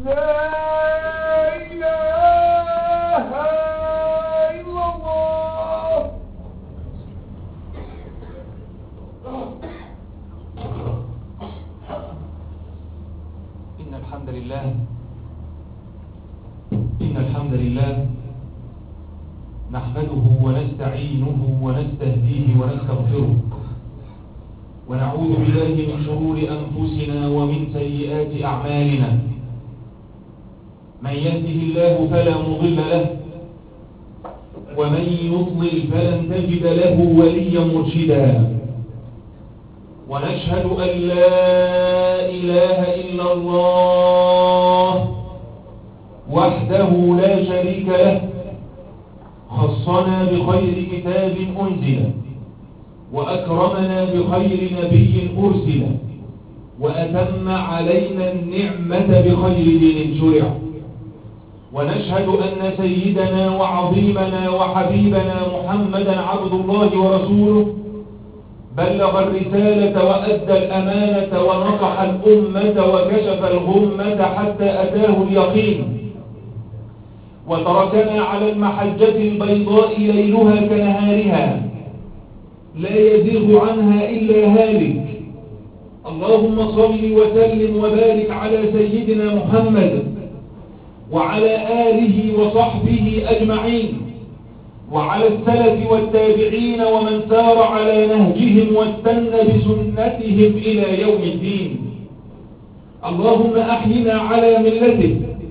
لا إله إلا الله. إن الحمد لله نحمده ونستعينه ونستهديه ونستغفره ونعوذ بالله من شرور أنفسنا ومن سيئات أعمالنا. من يهده الله فلا مضل له ومن يضلل فلن تجد له وليا مرشدا. ونشهد أن لا إله إلا الله وحده لا شريك له، خصنا بخير كتاب أنزل وأكرمنا بخير نبي أرسل وأتم علينا النعمة بخير دين شرع. ونشهد أن سيدنا وعظيمنا وحبيبنا محمدا عبد الله ورسوله بلغ الرسالة وأدى الأمانة ونصح الأمة وكشف الغمة حتى أتاه اليقين، وتركنا على المحجة البيضاء ليلها كنهارها لا يزيغ عنها إلا هالك. اللهم صل وسلم وبارك على سيدنا محمد وعلى آله وصحبه أجمعين، وعلى السلف والتابعين ومن سار على نهجهم واستنى بسنتهم إلى يوم الدين. اللهم أحينا على ملته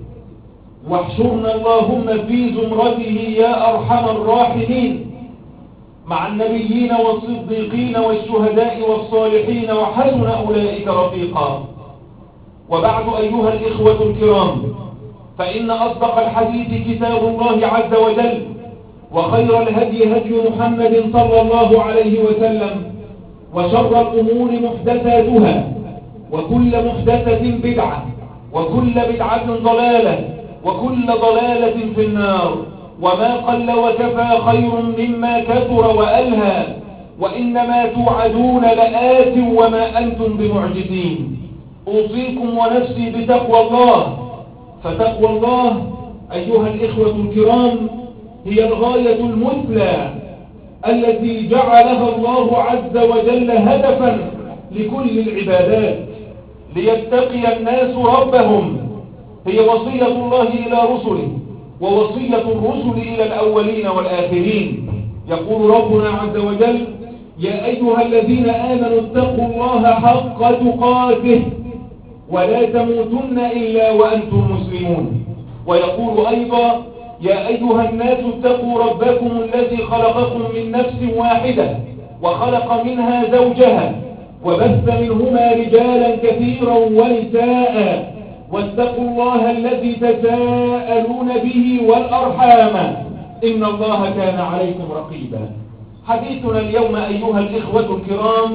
واحشرنا اللهم في زمرته يا أرحم الراحمين، مع النبيين والصديقين والشهداء والصالحين وحسن أولئك رفيقا. وبعد أيها الإخوة الكرام، فإن أصدق الحديث كتاب الله عز وجل، وخير الهدي هدي محمد صلى الله عليه وسلم، وشر الأمور محدثاتها، وكل محدثة بدعة، وكل بدعة ضلالة، وكل ضلالة في النار. وما قل وكفى خير مما كثر وألهى، وإنما توعدون لآت وما أنتم بمعجزين. أوصيكم ونفسي بتقوى الله، فتقوى الله أيها الإخوة الكرام هي الغاية المثلى التي جعلها الله عز وجل هدفا لكل العبادات ليتقي الناس ربهم. هي وصية الله إلى رسله ووصية الرسل إلى الأولين والآخرين. يقول ربنا عز وجل: يا أيها الذين آمنوا اتقوا الله حق تقاته ولا تموتن إلا وأنتم مسلمون. ويقول أيضا: يا أيها الناس اتقوا ربكم الذي خلقكم من نفس واحدة وخلق منها زوجها وبث منهما رجالا كثيرا ونساء واتقوا الله الذي تساءلون به والأرحام إن الله كان عليكم رقيبا. حديثنا اليوم أيها الإخوة الكرام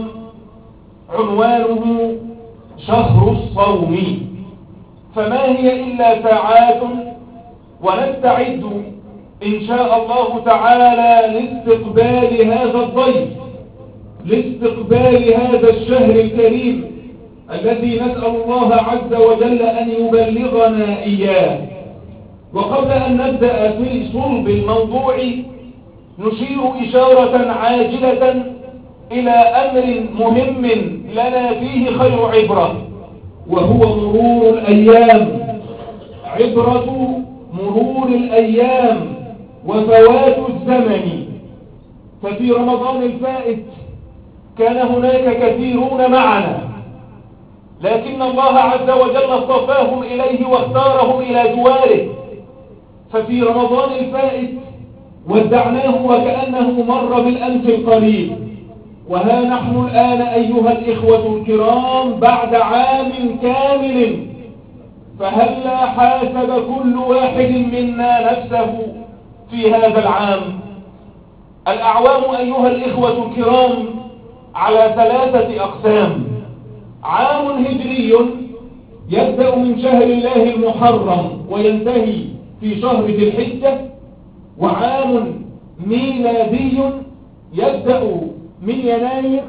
عنوانه شهر الصوم. فما هي إلا ساعات ونستعد إن شاء الله تعالى لاستقبال هذا الضيف، لاستقبال هذا الشهر الكريم الذي نسأل الله عز وجل أن يبلغنا إياه. وقبل أن نبدأ في صلب الموضوع نشير إشارة عاجلة إلى أمر مهم لنا فيه خير عبرة، وهو مرور الأيام. عبرة مرور الأيام وفوات الزمن. ففي رمضان الفائت كان هناك كثيرون معنا، لكن الله عز وجل اصطفاهم إليه واختارهم إلى جواره. ففي رمضان الفائت ودعناه وكأنه مر بالأمس القريب، وها نحن الآن أيها الإخوة الكرام بعد عام كامل. فهلا حاسب كل واحد منا نفسه في هذا العام. الأعوام أيها الإخوة الكرام على 3 أقسام: عام هجري يبدأ من شهر الله المحرم وينتهي في شهر ذي الحجة، وعام ميلادي يبدأ من يناير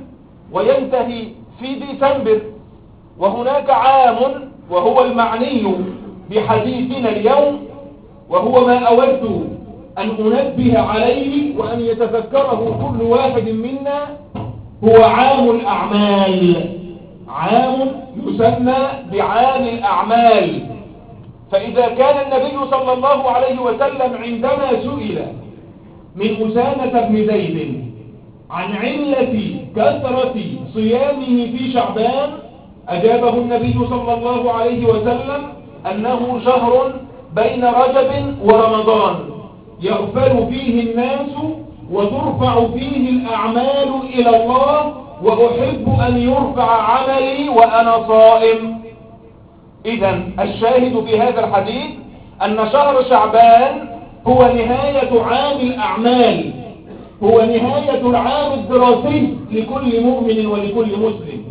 وينتهي في ديسمبر، وهناك عام وهو المعني بحديثنا اليوم، وهو ما أود أن أنبه عليه وأن يتذكره كل واحد منا، هو عام الأعمال. عام يسمى بعام الأعمال. فإذا كان النبي صلى الله عليه وسلم عندما سئل من أسامة بن زيد عن علة كثرة صيامه في شعبان، أجابه النبي صلى الله عليه وسلم أنه شهر بين رجب ورمضان يغفل فيه الناس وترفع فيه الأعمال إلى الله، وأحب أن يرفع عملي وأنا صائم. إذن الشاهد في هذا الحديث أن شهر شعبان هو نهاية عام الأعمال، هو نهاية العام الدراسي لكل مؤمن ولكل مسلم.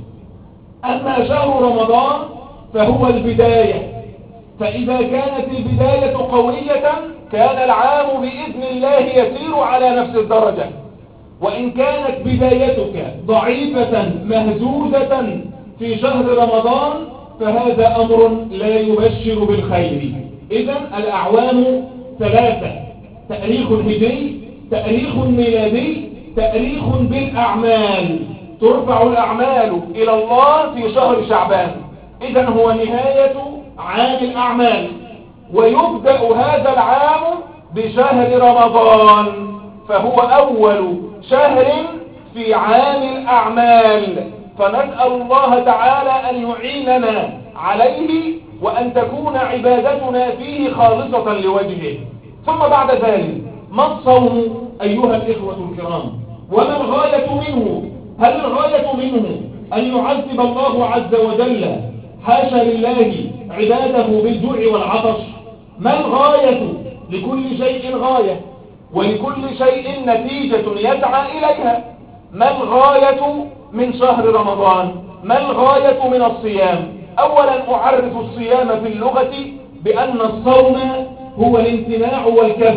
أما شهر رمضان فهو البداية، فإذا كانت البداية قوية كان العام بإذن الله يسير على نفس الدرجة، وإن كانت بدايتك ضعيفة مهزوزة في شهر رمضان فهذا أمر لا يبشر بالخير. إذن الأعوام ثلاثة: تاريخ هجري، تاريخ ميلادي، تاريخ بالأعمال. ترفع الأعمال إلى الله في شهر شعبان، إذن هو نهاية عام الأعمال، ويبدأ هذا العام بشهر رمضان، فهو أول شهر في عام الأعمال. فنسأل الله تعالى أن يعيننا عليه وأن تكون عبادتنا فيه خالصة لوجهه. ثم بعد ذلك، ما الصوم أيها الإخوة الكرام؟ وما الغاية منه؟ هل الغاية منه أن يعذب الله عز وجل حاشا لله عباده بالجوع والعطش؟ ما الغاية؟ لكل شيء غاية، ولكل شيء نتيجة يسعى إليها. ما الغاية من شهر رمضان؟ ما الغاية من الصيام؟ أولا أعرف الصيام في اللغة بأن الصوم هو الامتناع والكف.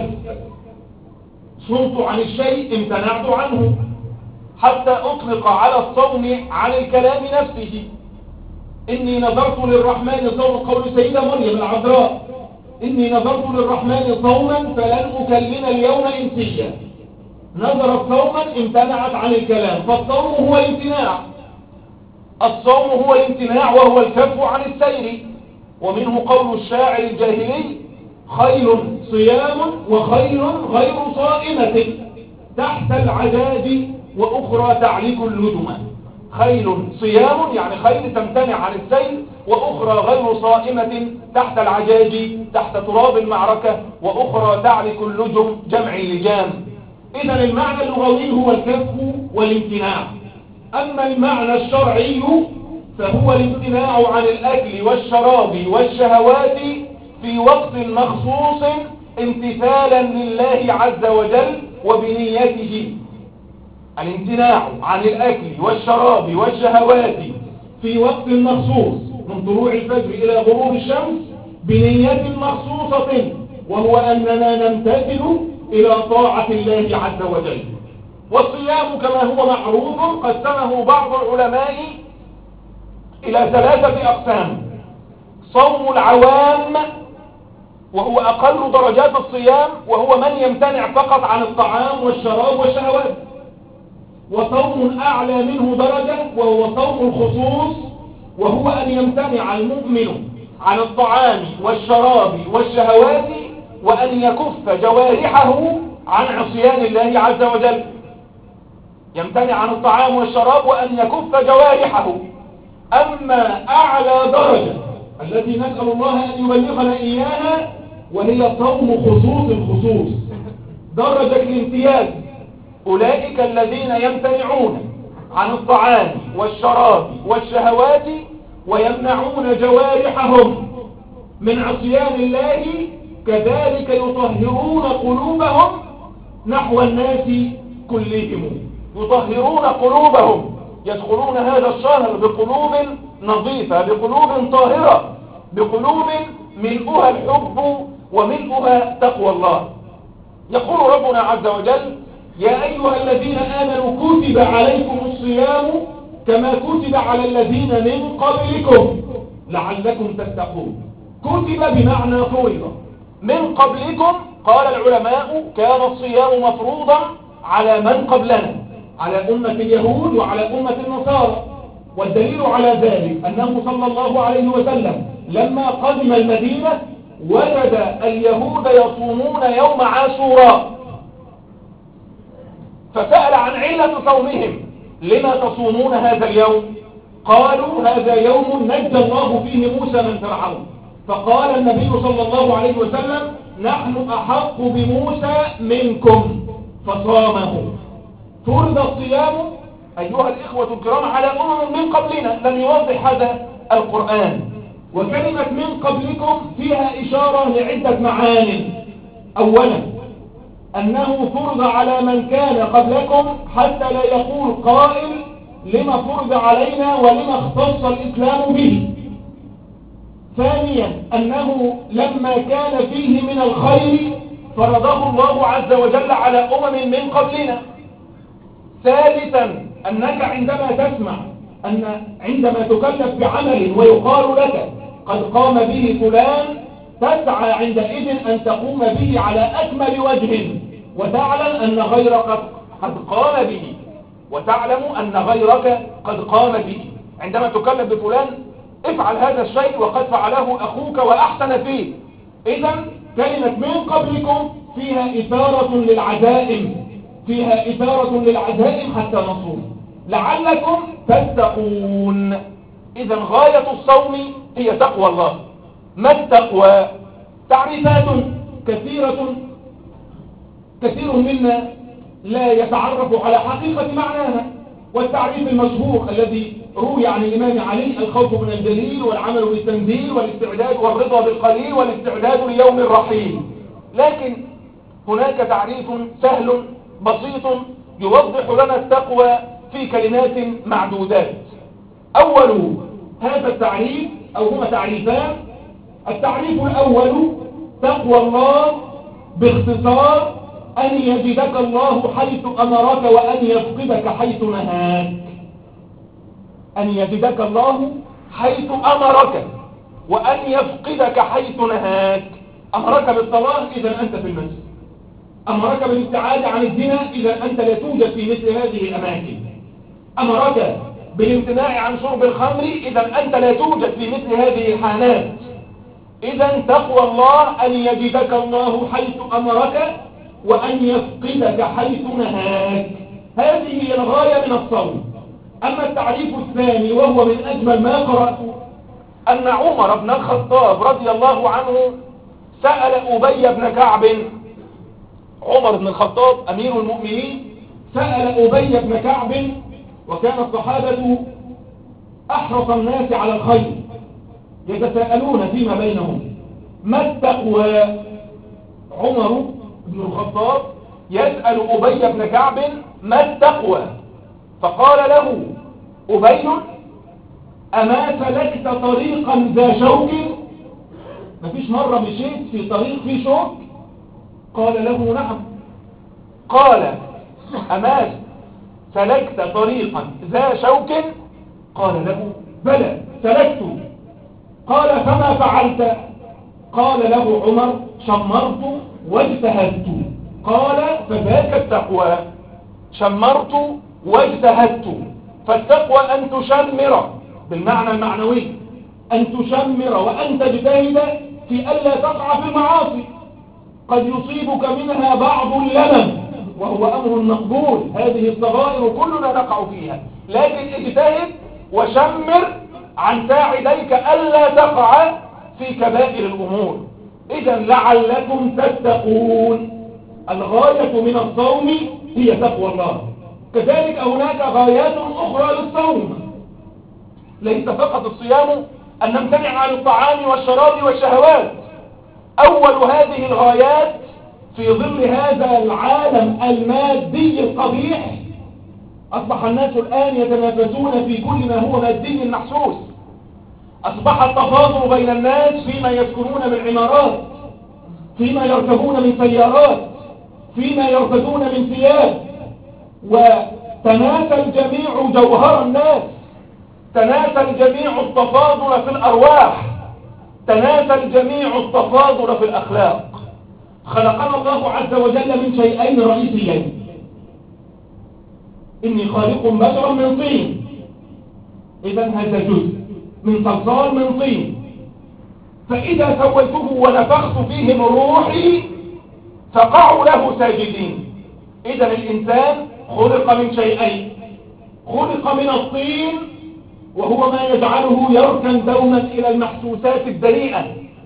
صمت عن الشيء، امتنعت عنه، حتى أطلق على الصوم عن الكلام نفسه. إني نذرت للرحمن صوم، قول سيدة مريم العذراء: إني نذرت للرحمن صوما فلن أكلم اليوم إنسيا. نذرت صوما، امتنعت عن الكلام، فالصوم هو الامتناع. الصوم هو الامتناع وهو الكف عن السير. ومنه قول الشاعر الجاهلي: خيل صيام وخيل غير صائمة تحت العجاج وأخرى تعلق اللجمة. خيل صيام يعني خيل تمتنع عن السير، وأخرى غير صائمة تحت العجاج تحت تراب المعركة، وأخرى تعلق اللجم جمع اللجام. إذن المعنى اللغوي هو الكف والامتناع. أما المعنى الشرعي فهو الامتناع عن الأكل والشراب والشهوات في وقت مخصوص امتثالا لله عز وجل وبنيته. الامتناع عن الأكل والشراب والشهوات في وقت مخصوص من طلوع الفجر إلى غروب الشمس بنية مخصوصة، وهو أننا نمتثل إلى طاعة الله عز وجل. والصيام كما هو معروف قسمه بعض العلماء إلى ثلاثة أقسام: صوم العوام وهو أقل درجات الصيام، وهو من يمتنع فقط عن الطعام والشراب والشهوات، وصوم أعلى منه درجة وهو صوم الخصوص، وهو أن يمتنع المؤمن عن الطعام والشراب والشهوات وأن يكف جوارحه عن عصيان الله عز وجل. يمتنع عن الطعام والشراب وأن يكف جوارحه. أما أعلى درجة التي نسأل الله أن يبلغنا إياها وهي صوم خصوص الخصوص، درجة الامتياز، أولئك الذين يمتنعون عن الطعام والشراب والشهوات ويمنعون جوارحهم من عصيان الله، كذلك يطهرون قلوبهم نحو الناس كلهم. يطهرون قلوبهم، يدخلون هذا الشهر بقلوب نظيفة، بقلوب طاهرة، بقلوب ملؤها الحب وملؤها تقوى الله. يقول ربنا عز وجل: يا أيها الذين آمنوا كتب عليكم الصيام كما كتب على الذين من قبلكم لعلكم تتقون. كتب بمعنى فرض. من قبلكم قال العلماء كان الصيام مفروضا على من قبلنا، على أمة اليهود وعلى أمة النصارى. والدليل على ذلك أنه صلى الله عليه وسلم لما قدم المدينة وجد اليهود يصومون يوم عاشوراء، فسأل عن علة صومهم: لما تصومون هذا اليوم؟ قالوا: هذا يوم نجى الله فيه موسى من فرعون. فقال النبي صلى الله عليه وسلم: نحن أحق بموسى منكم، فصامه. فرض الصيام أيها الإخوة الكرام على من قبلنا، لم يوضح هذا القرآن. وكلمة من قبلكم فيها إشارة لعدة معان. أولا أنه فرض على من كان قبلكم حتى لا يقول قائل: لما فرض علينا ولما اختص الإسلام به. ثانيا أنه لما كان فيه من الخير فرضه الله عز وجل على أمم من قبلنا. ثالثا أنك عندما تسمع عندما تكلف بعمل ويقال لك قد قام به فلان، تسعى عندئذ أن تقوم به على أكمل وجه، وتعلم أن غيرك قد قام به، قد قام به. عندما تكلف بفلان افعل هذا الشيء وقد فعله أخوك وأحسن فيه. إذا كلمة من قبلكم فيها إثارة للعزائم حتى نصوم لعلكم تتقون. إذا غاية الصوم هي تقوى الله. ما التقوى؟ تعريفات كثير منا لا يتعرف على حقيقة معناها. والتعريف المشهور الذي روي عن الإمام علي: الخوف من الجليل، والعمل بالتنزيل، والاستعداد والرضا بالقليل، والاستعداد ليوم الرحيل. لكن هناك تعريف سهل بسيط يوضح لنا التقوى في كلمات معدودات. أول هذا التعريف أو هما تعريفان. التعريف الأول: تقوى الله باختصار أن يجدك الله حيث أمرك وأن يفقدك حيث نهاك. أن يجدك الله حيث أمرك وأن يفقدك حيث نهاك. أمرك بالصلاة إذا أنت في المسجد، أمرك بالابتعاد عن الزنا إذا أنت لا توجد في مثل هذه الأماكن، أمرك بالامتناع عن شرب الخمر إذا أنت لا توجد في مثل هذه الحانات. إذا تقوى الله أن يجدك الله حيث أمرك وأن يفقدك حيث نهاك. هذه هي الغاية من الصوم. أما التعريف الثاني وهو من أجمل ما قرأته: أن عمر بن الخطاب رضي الله عنه سأل أبي بن كعب. عمر بن الخطاب أمير المؤمنين سأل أبي بن كعب، وكان الصحابة أحرص الناس على الخير، يتساءلون فيما بينهم: ما التقوى؟ عمر بن الخطاب يسأل أبي بن كعب: ما التقوى؟ فقال له أبي: أما سلكت طريقا ذا شوك؟ مفيش مرة مشيت في طريق فيه شوك؟ قال له: نعم. قال: أما سلكت طريقا ذا شوك؟ قال له: بلى سلكت. قال: فما فعلت؟ قال له عمر: شمرت واجتهدت. قال: فذاك التقوى، شمرت واجتهدت. فالتقوى أن تشمر بالمعنى المعنوي، أن تشمر وأن تجتهد في ألا تقع في المعاصي. قد يصيبك منها بعض اللمم وهو أمر مقبول، هذه الصغائر كلنا نقع فيها، لكن اجتهد وشمر عن ساعديك ألا تقع في كبائر الأمور. إذا لعلكم تتقون. الغاية من الصوم هي تقوى الله. كذلك هناك غايات أخرى للصوم، ليس فقط الصيام أن نمتنع عن الطعام والشراب والشهوات. أول هذه الغايات في ظل هذا العالم المادي القبيح أصبح الناس الآن يتنافسون في كل ما هو مادي محسوس. أصبح التفاضل بين الناس فيما يسكنون من عمارات، فيما يركبون من سيارات، فيما يرتدون من ثياب. وتناسى الجميع جوهر الناس، تناسى الجميع التفاضل في الأرواح. تناسى الجميع التفاضل في الأخلاق. خلقنا الله عز وجل من شيئين رئيسيين: إني خالق بشرا من طين، إذا هذا جزء من صلصال من طين، فإذا سويته ونفخت فيه من روحي فقعوا له ساجدين. إذا الإنسان خلق من شيئين: خلق من الطين وهو ما يجعله يركن دوما إلى المحسوسات الدنيئة،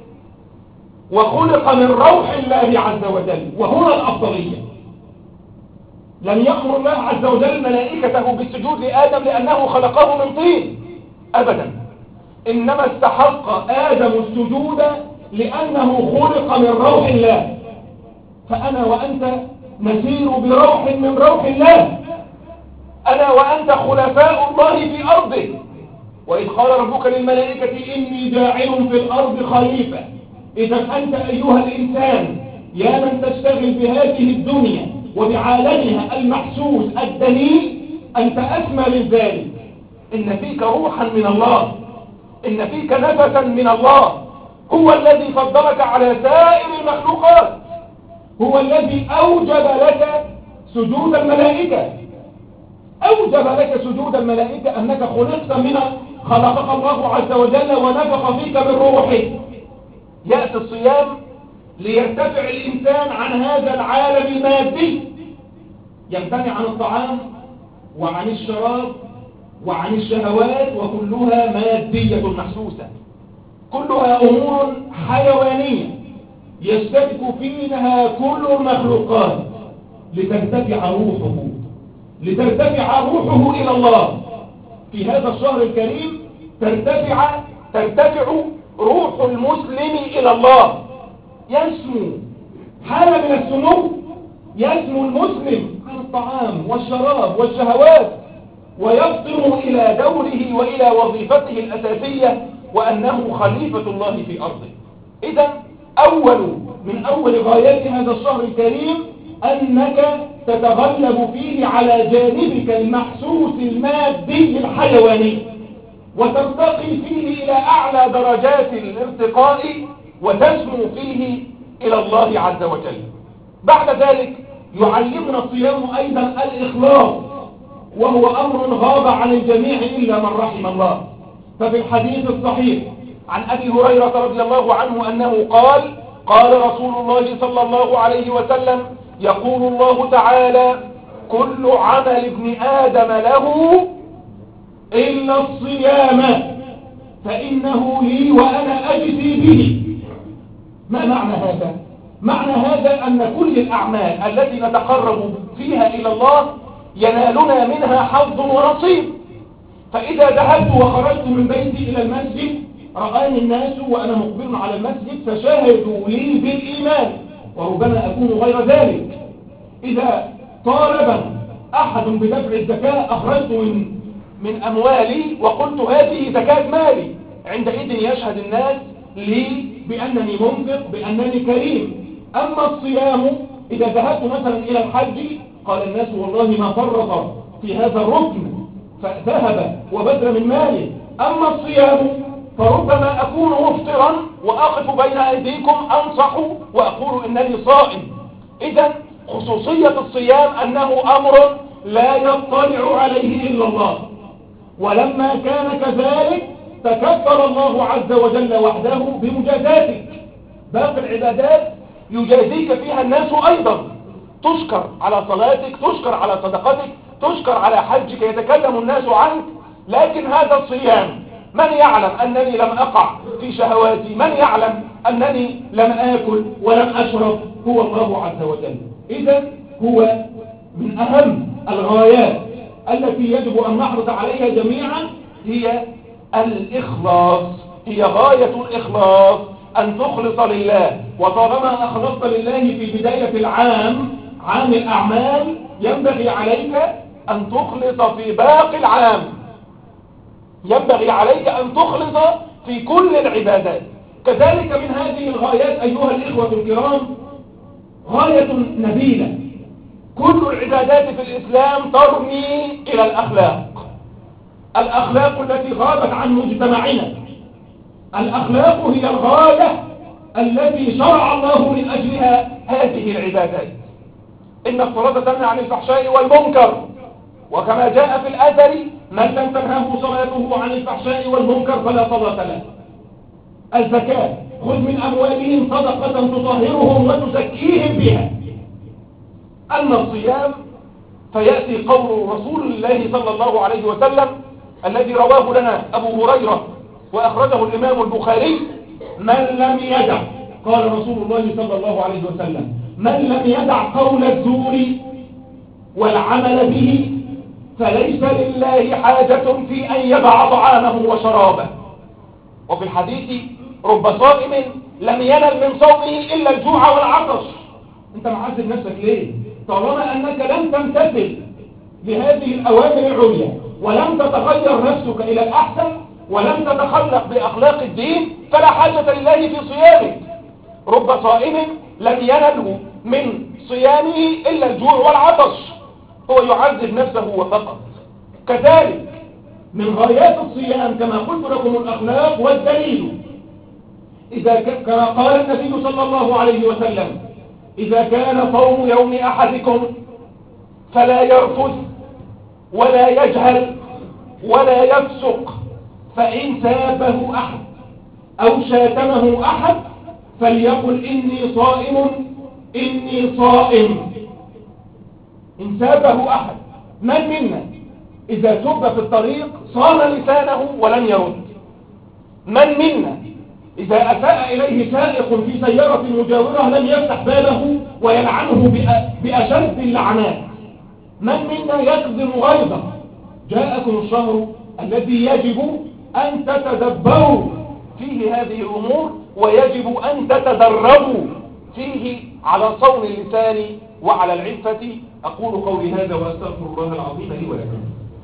وخلق من روح الله عز وجل. وهنا الأفضلية: لم يأمر الله عز وجل ملائكته بالسجود لآدم لأنه خلقه من طين أبدا، إنما استحق آدم السجود لأنه خلق من روح الله. فأنا وأنت نسير بروح من روح الله، أنا وأنت خلفاء الله في أرضه. وإذ قال ربك للملائكة إني جاعل في الأرض خليفة. إذا أنت أيها الإنسان يا من تشتغل بهذه الدنيا وبعالمها المحسوس الدنيء، أنت أسمى من ذلك. إن فيك روحا من الله، إن فيك نفسا من الله، هو الذي فضلك على سائر المخلوقات، هو الذي أوجب لك سجود الملائكة، أوجب لك سجود الملائكة، أنك خلقت خلقك الله عز وجل ونفخ فيك من روحه. يأتي الصيام ليرتفع الإنسان عن هذا العالم المادي، يمتنع عن الطعام وعن الشراب وعن الشهوات، وكلها مادية محسوسة، كلها أمور حيوانية يشترك فيها كل المخلوقات، لترتفع روحه إلى الله. في هذا الشهر الكريم ترتفع روح المسلم إلى الله، يسمو حالة من السمو، يسمو المسلم عن الطعام والشراب والشهوات، ويفطن إلى دوره وإلى وظيفته الأساسية، وأنه خليفة الله في أرضه. إذا من أول غايات هذا الشهر الكريم أنك تتغلب فيه على جانبك المحسوس المادي الحيواني، وترتقي فيه إلى أعلى درجات الارتقاء، وتسمو فيه إلى الله عز وجل. بعد ذلك يعلمنا الصيام أيضا الإخلاص، وهو أمر غاب عن الجميع إلا من رحم الله. ففي الحديث الصحيح عن أبي هريرة رضي الله عنه أنه قال رسول الله صلى الله عليه وسلم: يقول الله تعالى: كل عمل ابن آدم له إلا الصيام فإنه لي وأنا أجزي به. ما معنى هذا؟ معنى هذا أن كل الأعمال التي نتقرب فيها إلى الله ينالنا منها حظ ونصيب. فإذا ذهبت وخرجت من بيتي إلى المسجد رآني الناس وأنا مقبل على المسجد فشاهدوا لي بالإيمان، وربما أكون غير ذلك. إذا طالب أحد بدفع الزكاة أخرجت من أموالي وقلت هذه زكاة مالي، عندئذ يشهد الناس لي بأنني منفق، بأنني كريم. أما الصيام إذا ذهبت مثلا إلى الحج قال الناس والله ما فرط في هذا الركن فذهب وبذل من ماله. أما الصيام فربما أكون مفطرا وأقف بين أيديكم أنصح وأقول إنني صائم. إذا خصوصية الصيام أنه أمر لا يطلع عليه إلا الله، ولما كان كذلك تكبر الله عز وجل وحده بمجازاتك. باقي العبادات يجازيك فيها الناس أيضا، تشكر على صلاتك، تشكر على صدقتك، تشكر على حجك، يتكلم الناس عنك. لكن هذا الصيام من يعلم أنني لم أقع في شهواتي، من يعلم أنني لم آكل ولم أشرب، هو الله عز وجل. إذا هو من أهم الغايات التي يجب أن نحرص عليها جميعا هي الإخلاص، هي غاية الإخلاص أن تخلص لله. وطالما أخلصت لله في بداية العام، عام الأعمال، ينبغي عليك أن تخلص في باقي العام، ينبغي عليك أن تخلص في كل العبادات. كذلك من هذه الغايات أيها الإخوة الكرام غاية نبيلة. كل العبادات في الإسلام ترمي إلى الأخلاق، الأخلاق التي غابت عن مجتمعنا. الأخلاق هي الغاية التي شرع الله من أجلها هذه العبادات. إن الصلاة تنهى عن الفحشاء والمنكر، وكما جاء في الأثر: من لم تنهه صلاته عن الفحشاء والمنكر فلا صلاة له. الزكاة: خذ من أموالهم صدقة تطهرهم وتزكيهم بها. أما الصيام فيأتي قول رسول الله صلى الله عليه وسلم الذي رواه لنا أبو هريرة وأخرجه الإمام البخاري: من لم يدع، قال رسول الله صلى الله عليه وسلم: من لم يدع قول الزور والعمل به فليس لله حاجة في أن يدع طعامه وشرابه. وفي الحديث: رب صائم لم ينل من صومه إلا الجوع والعطش. أنت معذب نفسك ليه؟ طالما أنك لم تمتثل بهذه الأوامر العليا ولم تتغير نفسك إلى الأحسن ولم تتخلق بأخلاق الدين فلا حاجة لله في صيامك. رب صائم لم ينله من صيامه إلا الجوع والعطش، هو يعذب نفسه وفقط. كذلك من غايات الصيام كما قلت لكم الأخلاق، والدليل كما قال النبي صلى الله عليه وسلم: إذا كان صوم يوم أحدكم فلا يرفث ولا يجهل ولا يفسق، فإن سابه أحد أو شاتمه أحد فليقل إني صائم إني صائم. إن سابه أحد، من منا إذا سب في الطريق صان لسانه ولم يرد؟ من منا إذا أساء إليه سائق في سيارة مجاورة لم يفتح باله ويلعنه بأشد اللعنات؟ من منا يكظم غيظه؟ جاءكم الشهر الذي يجب أن تتدبروا فيه هذه الأمور، ويجب أن تتدربوا فيه على صون اللسان وعلى العفة. أقول قولي هذا وأستغفر الله العظيم لي ولكم.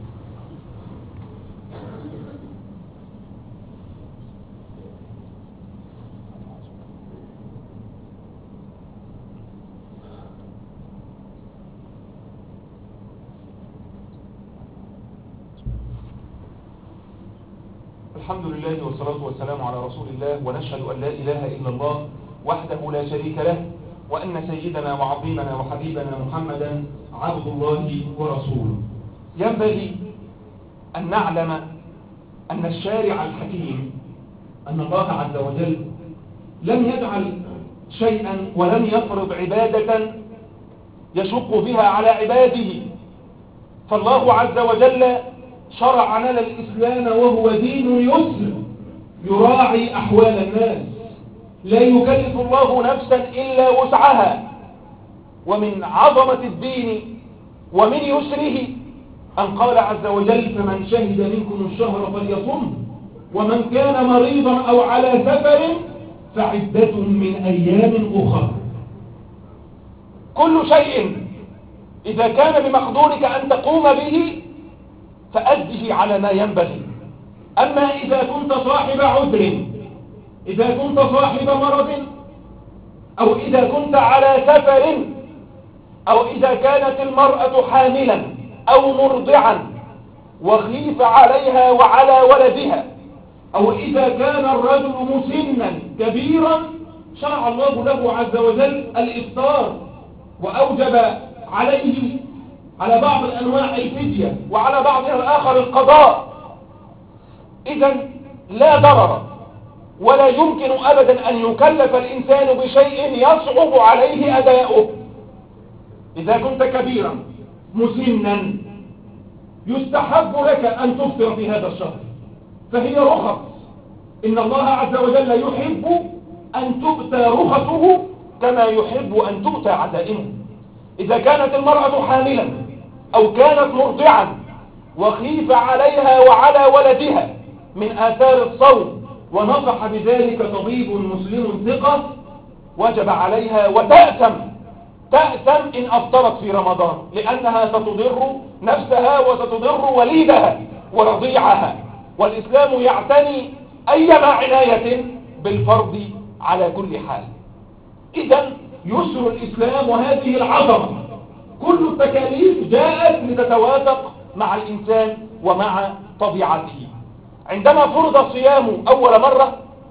الحمد لله والصلاة والسلام على رسول الله، ونشهد أن لا إله إلا الله وحده لا شريك له، وأن سيدنا وعظيمنا وحبيبنا محمدا عبد الله ورسوله. ينبغي أن نعلم أن الشارع الحكيم، أن الله عز وجل لم يجعل شيئا ولم يفرض عبادة يشق بها على عباده. فالله عز وجل شرع لنا الإسلام وهو دين يسر يراعي أحوال الناس، لا يكلف الله نفسا إلا وسعها. ومن عظمة الدين ومن يسره أن قال عز وجل: فمن شهد منكم الشهر فليصم، ومن كان مريضا أو على سفر فعدة من أيام أخرى. كل شيء إذا كان بمقدورك أن تقوم به فأده على ما ينبغي. أما إذا كنت صاحب عذر، إذا كنت صاحب مرض، أو إذا كنت على سفر، أو إذا كانت المرأة حاملا أو مرضعا وخيف عليها وعلى ولدها، أو إذا كان الرجل مسنا كبيرا، شرع الله له عز وجل الإفطار، وأوجب عليه على بعض الأنواع الفدية، وعلى بعضها الآخر القضاء. إذن لا ضرر ولا يمكن أبدا أن يكلف الإنسان بشيء يصعب عليه أداؤه. إذا كنت كبيرا مسنا يستحب لك أن تفطر في هذا الشهر، فهي رخص. إن الله عز وجل يحب أن تؤتى رخصه كما يحب أن تؤتى عزائمه. إذا كانت المرأة حاملا أو كانت مرضعا وخيف عليها وعلى ولدها من آثار الصوم ونصح بذلك طبيب مسلم ثقة، وجب عليها وتأثم إن أفطرت في رمضان، لأنها ستضر نفسها وستضر وليدها ورضيعها. والإسلام يعتني أيما عناية بالفرض على كل حال. إذن يسر الإسلام وهذه العظمة، كل التكاليف جاءت لتتوافق مع الإنسان ومع طبيعته. عندما فرض الصيام أول مرة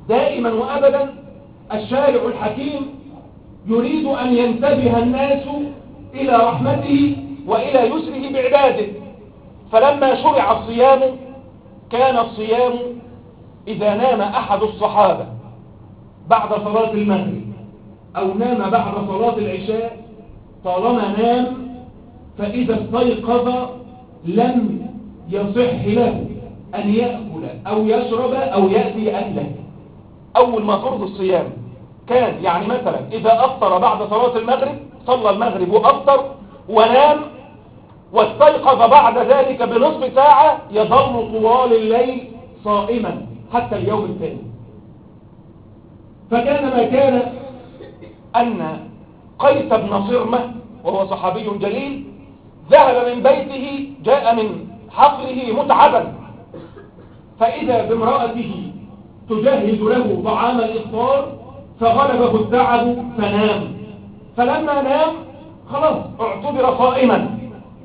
دائما وأبدا الشارع الحكيم يريد أن ينتبه الناس إلى رحمته وإلى يسره بعباده. فلما شرع الصيام كان الصيام إذا نام أحد الصحابة بعد صلاة المغرب أو نام بعد صلاة العشاء، طالما نام فإذا استيقظ لم يصح له أن يأكل أو يشرب أو يأتي أهله. أول ما فرض الصيام كان يعني مثلا إذا أفطر بعد صلاة المغرب، صلى المغرب وأفطر ونام واستيقظ بعد ذلك بنصف ساعة، يظل طوال الليل صائما حتى اليوم الثاني. فكان ما كان أن قيس بن صرمة وهو صحابي جليل ذهب من بيته، جاء من حقله متعبا، فإذا بامرأته تجهز له طعام الإفطار، فغلبه التعب فنام. فلما نام خلاص اعتبر صائما.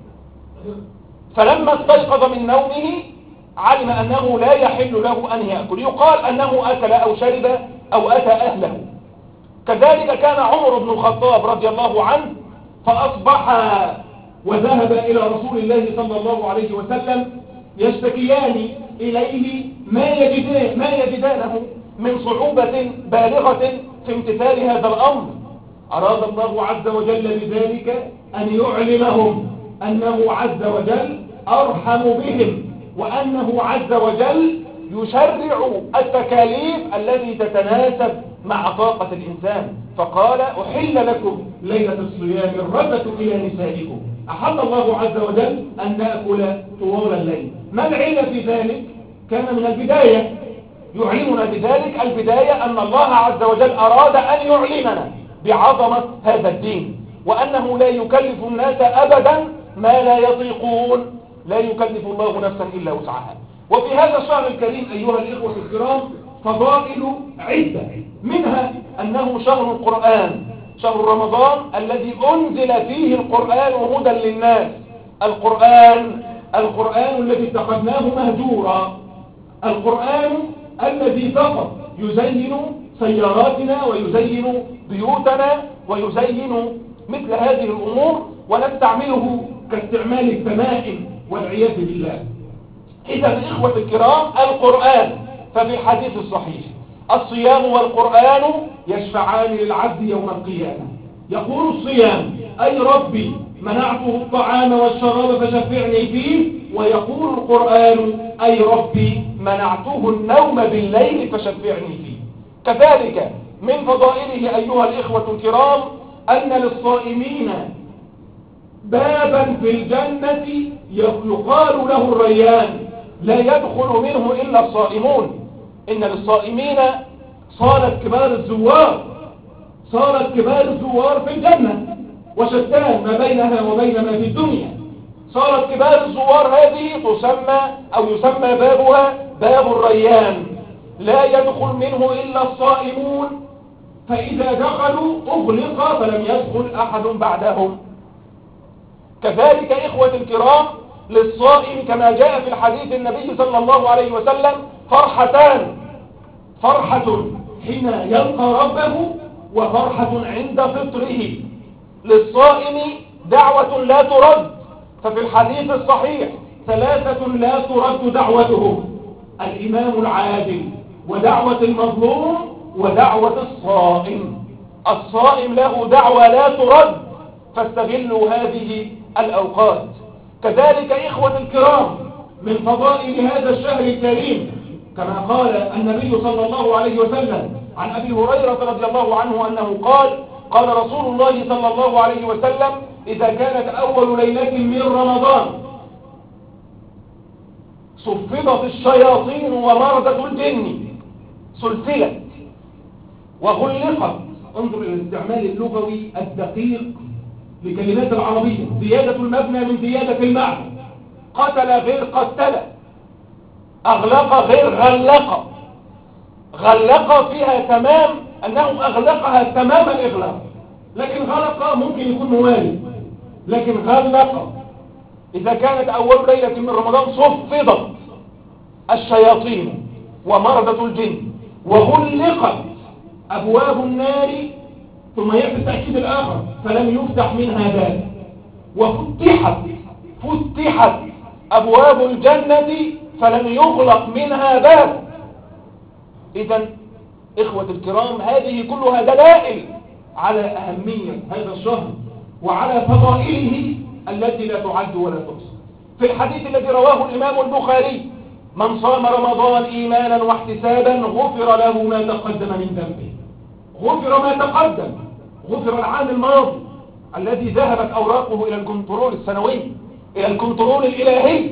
فلما استيقظ من نومه علم أنه لا يحل له أن يأكل، يقال أنه أكل أو شرب أو أتى أهله. كذلك كان عمر بن الخطاب رضي الله عنه، فأصبح وذهب إلى رسول الله صلى الله عليه وسلم يشتكيان إليه ما يجدانه من صعوبة بالغة في امتثال هذا الأمر. أراد الله عز وجل بذلك أن يعلمهم أنه عز وجل أرحم بهم، وأنه عز وجل يشرع التكاليف التي تتناسب مع طاقة الإنسان. فقال أحل لكم ليلة الصيام الرفث إلى نسائكم. أحل الله عز وجل أن نأكل طوال الليل. ما العلة في ذلك؟ كان من البداية يعلمنا بذلك. البداية أن الله عز وجل أراد أن يعلمنا بعظمة هذا الدين، وأنه لا يكلف الناس أبدا ما لا يطيقون، لا يكلف الله نفسا إلا وسعها. وفي هذا الشهر الكريم أيها الإخوة الكرام فضائل عدة، منها أنه شهر القرآن، شهر رمضان الذي أنزل فيه القرآن هدى للناس. القرآن الذي اتخذناه مهجورا، القرآن الذي فقط يزين سياراتنا ويزين بيوتنا ويزين مثل هذه الأمور، ونستعمله كاستعمال التمائم والعياذ بالله. إذا إخوة الكرام القرآن، ففي الحديث الصحيح الصيام والقرآن يشفعان للعبد يوم القيامة. يقول الصيام أي ربي منعته الطعام والشراب فشفعني فيه، ويقول القرآن أي ربي منعته النوم بالليل فشفعني فيه. كذلك من فضائله أيها الإخوة الكرام أن للصائمين بابا في الجنة يقال له الريان، لا يدخل منه إلا الصائمون. إن للصائمين صالت كبار الزوار في الجنة، وشتان ما بينها وبين ما في الدنيا. صارت كبار الزوار هذه يسمى بابها باب الريان، لا يدخل منه إلا الصائمون، فإذا دخلوا أغلق فلم يدخل أحد بعدهم. كذلك إخوة الكرام للصائم كما جاء في الحديث النبي صلى الله عليه وسلم فرحتان: فرحة حين يلقى ربه، وفرحة عند فطره. للصائم دعوة لا ترد، ففي الحديث الصحيح 3 لا ترد دعوتهم: الإمام العادل، ودعوة المظلوم، ودعوة الصائم. الصائم له دعوة لا ترد، فاستغلوا هذه الأوقات. كذلك إخوة الكرام من فضائل هذا الشهر الكريم كما قال النبي صلى الله عليه وسلم عن أبي هريرة رضي الله عنه أنه قال رسول الله صلى الله عليه وسلم: إذا كانت أول ليلة من رمضان صفدت الشياطين ومردة الجن، سلسلت وغلقت. انظر إلى الاستعمال اللغوي الدقيق لكلمات العربية، زيادة المبنى من زيادة المعنى. قتل غير قتل، أغلق غير غلق. غلق فيها تمام أنه أغلقها تمام الإغلاق، لكن غلق ممكن يكون موالي، لكن غلق. إذا كانت أول ليلة من رمضان صفدت الشياطين ومردة الجن وغلقت أبواب النار، ثم يأتي التأكيد الآخر فلم يفتح منها باب، فتحت أبواب الجنة فلم يغلق منها باب. إذن إخوة الكرام، هذه كلها دلائل على أهمية هذا الشهر وعلى فضائله التي لا تعد ولا تحصى. في الحديث الذي رواه الإمام البخاري: من صام رمضان إيمانا واحتسابا غفر له ما تقدم من ذنبه. غفر ما تقدم، غفر العام الماضي الذي ذهبت أوراقه إلى الكنترول السنوي، إلى الكنترول الإلهي.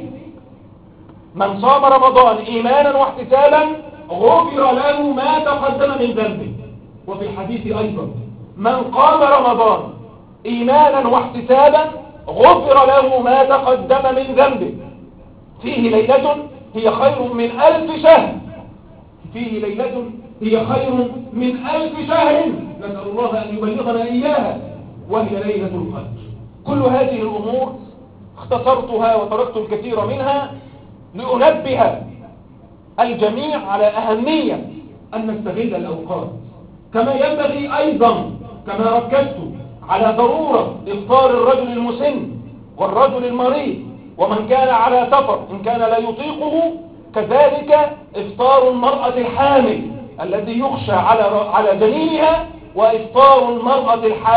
من صام رمضان إيمانا واحتسابا غفر له ما تقدم من ذنبه. وفي الحديث أيضا: من قام رمضان إيمانا واحتسابا غفر له ما تقدم من ذنبه. فيه ليلة هي خير من 1000 شهر، فيه ليلة هي خير من 1000 شهر، نسأل الله أن يبلغنا إياها، وهي ليلة القدر. كل هذه الأمور اختصرتها وتركت الكثير منها لأنبه الجميع على أهمية أن نستغل الأوقات، كما ينبغي أيضا كما ركزت على ضرورة إفطار الرجل المسن والرجل المريض ومن كان على سفر إن كان لا يطيقه، كذلك إفطار المرأة الحامل الذي يخشى على جنينها، وإفطار المرأة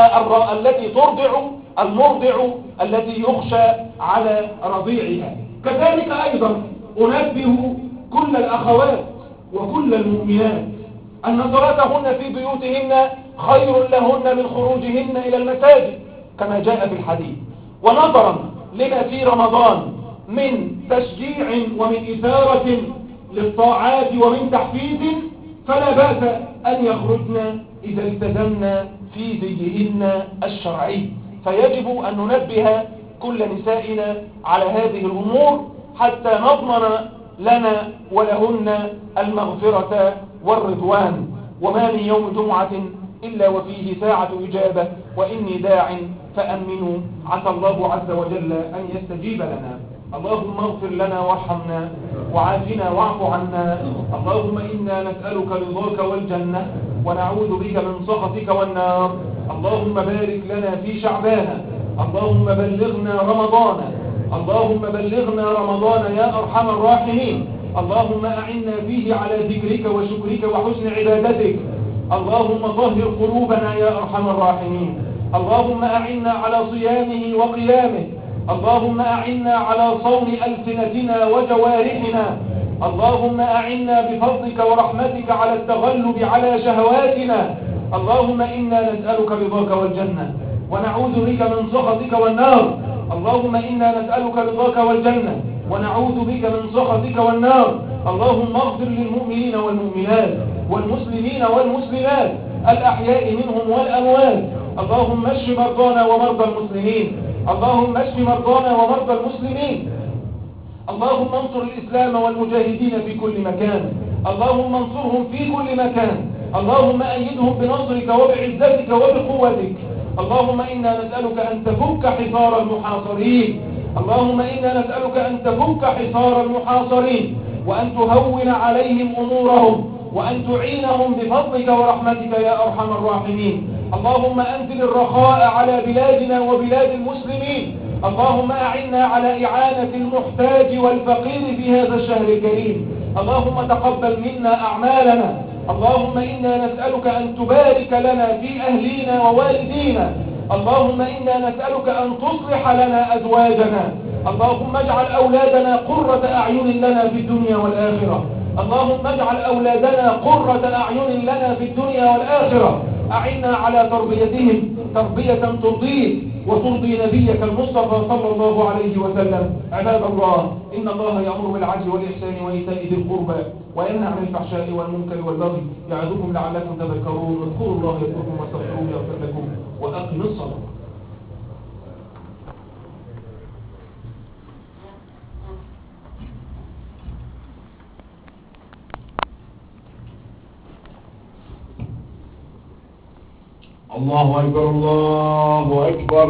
التي ترضع، المرضع التي يخشى على رضيعها. كذلك أيضا أنبه كل الأخوات وكل المؤمنات أن صلاتهن في بيوتهن خير لهن من خروجهن إلى المساجد كما جاء في الحديث. ونظرا لما في رمضان من تشجيع ومن إثارة للطاعات ومن تحفيز، فلا بأس أن يخرجن إذا التزمنا في زيهن الشرعي. فيجب أن ننبه كل نسائنا على هذه الأمور حتى نضمن لنا ولهن المغفرة والرضوان. وما من يوم جمعة إلا وفيه ساعة إجابة، وإني داع فأمنوا، عسى الله عز وجل أن يستجيب لنا. اللهم اغفر لنا وارحمنا وعافنا واعف عنا. اللهم إنا نسألك رضاك والجنة ونعوذ بك من سخطك والنار. اللهم بارك لنا في شعبان. اللهم بلغنا رمضان. اللهم بلغنا رمضان يا أرحم الراحمين. اللهم أعنا فيه على ذكرك وشكرك وحسن عبادتك. اللهم طهر قلوبنا يا أرحم الراحمين. اللهم أعنا على صيامه وقيامه. اللهم أعنا على صوم ألسنتنا وجوارحنا. اللهم أعنا بفضلك ورحمتك على التغلب على شهواتنا. اللهم إنا نسألك رضاك والجنة ونعوذ بك من سخطك والنار. اللهم إنا نسألك رضاك والجنة ونعوذ بك من سخطك والنار. اللهم اغفر للمؤمنين والمؤمنات والمسلمين والمسلمات الأحياء منهم والأموات. اللهم اشف مرضانا ومرضى المسلمين. اللهم اشف مرضانا ومرضى المسلمين. اللهم انصر الإسلام والمجاهدين في كل مكان. اللهم انصرهم في كل مكان. اللهم أيدهم بنصرك وبعزتك وبقوتك. اللهم إنا نسألك أن تفك حصار المحاصرين. اللهم إنا نسألك أن تفك حصار المحاصرين وأن تهون عليهم أمورهم وأن تعينهم بفضلك ورحمتك يا أرحم الراحمين. اللهم أنزل الرخاء على بلادنا وبلاد المسلمين. اللهم أعنا على إعانة المحتاج والفقير في هذا الشهر الكريم. اللهم تقبل منا أعمالنا. اللهم إنا نسألك أن تبارك لنا في أهلينا ووالدينا. اللهم إنا نسألك أن تصلح لنا أزواجنا. اللهم اجعل أولادنا قرة أعين لنا في الدنيا والآخرة. اللهم اجعل أولادنا قرة أعين لنا في الدنيا والآخرة. أعنا على تربيتهم تربية ترضيك وترضي نبيك المصطفى صلى الله عليه وسلم. عباد الله، إن الله يأمر بالعدل والإحسان وإيتاء ذي القربى وينهى عن الفحشاء والمنكر والبغي يعظكم لعلكم تذكرون. اذكروا الله يذكركم واستغفروه يغفر لكم وأقم الصلاة. الله أكبر الله أكبر.